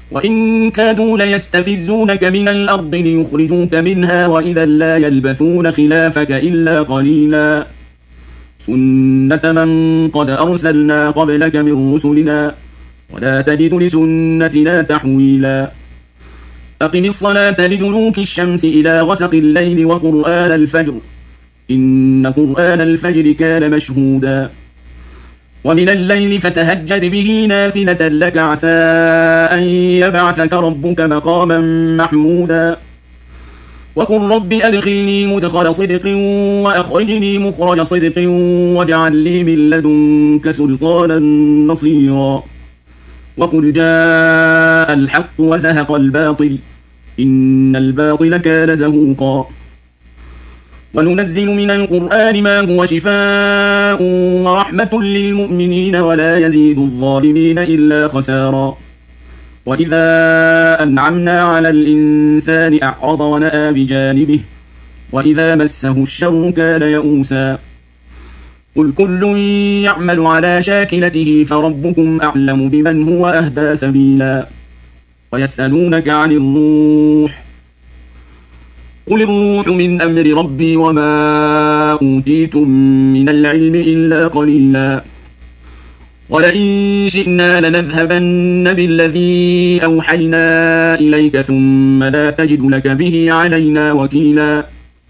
وإن كادوا ليستفزونك من الأرض ليخرجوك منها وإذا لا يلبثون خلافك إلا قليلا سنة من قد أرسلنا قبلك من رسلنا ولا تجد لسنتنا تحويلا أقم الصلاة لدلوك الشمس إلى غسق الليل وقرآن الفجر إن قرآن الفجر كان مشهودا ومن الليل فتهجد به نافلة لك عسى أن يبعثك ربك مقاما محمودا وقل رب أدخلني مدخل صدق وأخرجني مخرج صدق واجعل لي من لدنك سلطانا نصيرا وقل جاء الحق وزهق الباطل إن الباطل كان زهوقا وننزل من القرآن ما هو شفاء ورحمة للمؤمنين ولا يزيد الظالمين إلا خسارا وإذا أنعمنا على الإنسان أعرض ونأى بجانبه وإذا مسه الشر كان يئوسا قل كل يعمل على شاكلته فربكم أعلم بمن هو أهدى سبيلا ويسألونك عن الروح قل الروح من أمر ربي وما أوتيتم من العلم إلا قليلا ولئن شئنا لنذهبن بالذي أوحينا إليك ثم لا تجد لك به علينا وكيلا